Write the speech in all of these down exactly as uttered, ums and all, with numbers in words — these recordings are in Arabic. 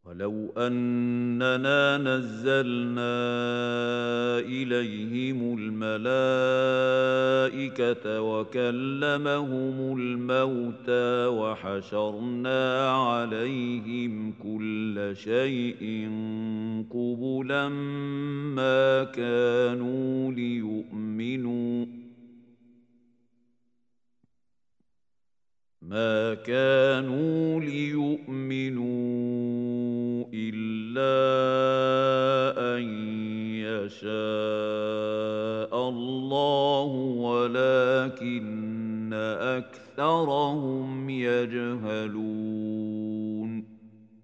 ولو أننا نزلنا إليهم الملائكة وكلمهم الموتى وحشرنا عليهم كل شيء قبلا ما كانوا ليؤمنوا ما كانوا ليؤمنوا إلا أن يشاء الله ولكن أكثرهم يجهلون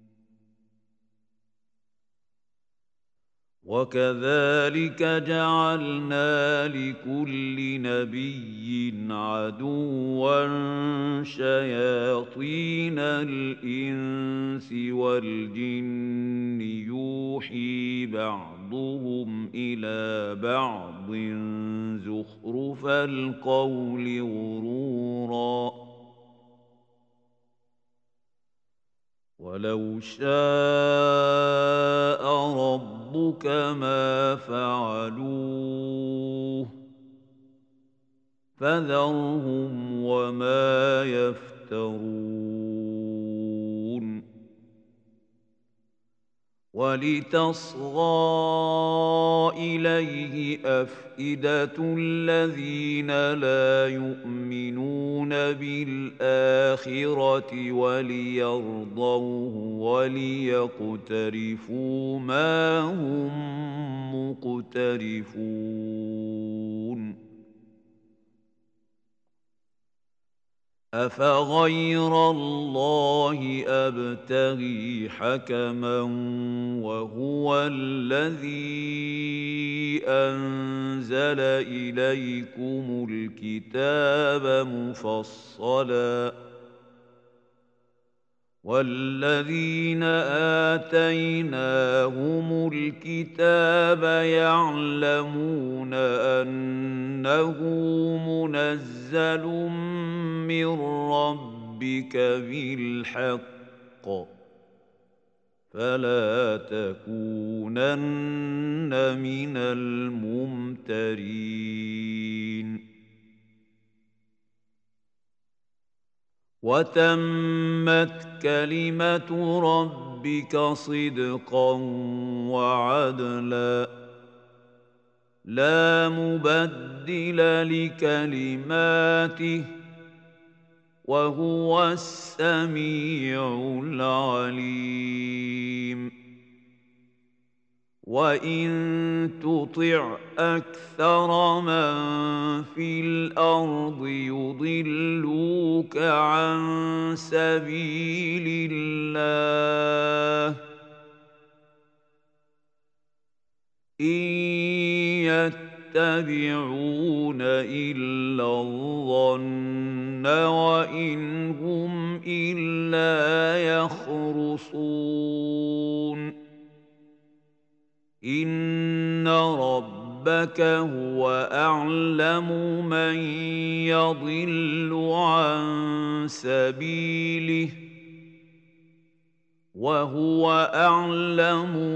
وكذلك جعلنا لكل نبي عدوا شياطين الإنس والجن يوحي بعضهم إلى بعض زخرف القول غرورا ولو شاء ربك ما فعلوه فذرهم وما يفترون ولتصغى إليه أفئدة الذين لا يؤمنون بالآخرة وليرضوه وليقترفوا ما هم مقترفون أفغير الله أبتغي حكما وهو الذي أنزل إليكم الكتاب مفصلا والذين آتيناهم الكتاب يعلمون أنه منزل من ربك بالحق فلا تكونن من الممترين وتمت كلمة ربك صدقا وعدلا لا مبدل لكلماته وهو السميع العليم وإن تطع أكثر من في الأرض يضلوك عن سبيل الله إن يتبعون إلا الظن وإن هم إلا يخرصون إن ربك هو أعلم من يضل عن سبيله وهو أعلم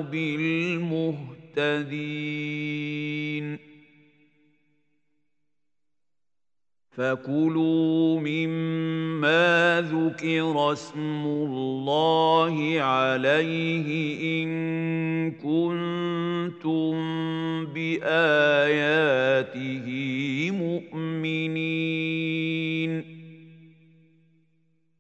بالمهتدين فكلوا مما ذكر اسم الله عليه إن كنتم بآياته مؤمنين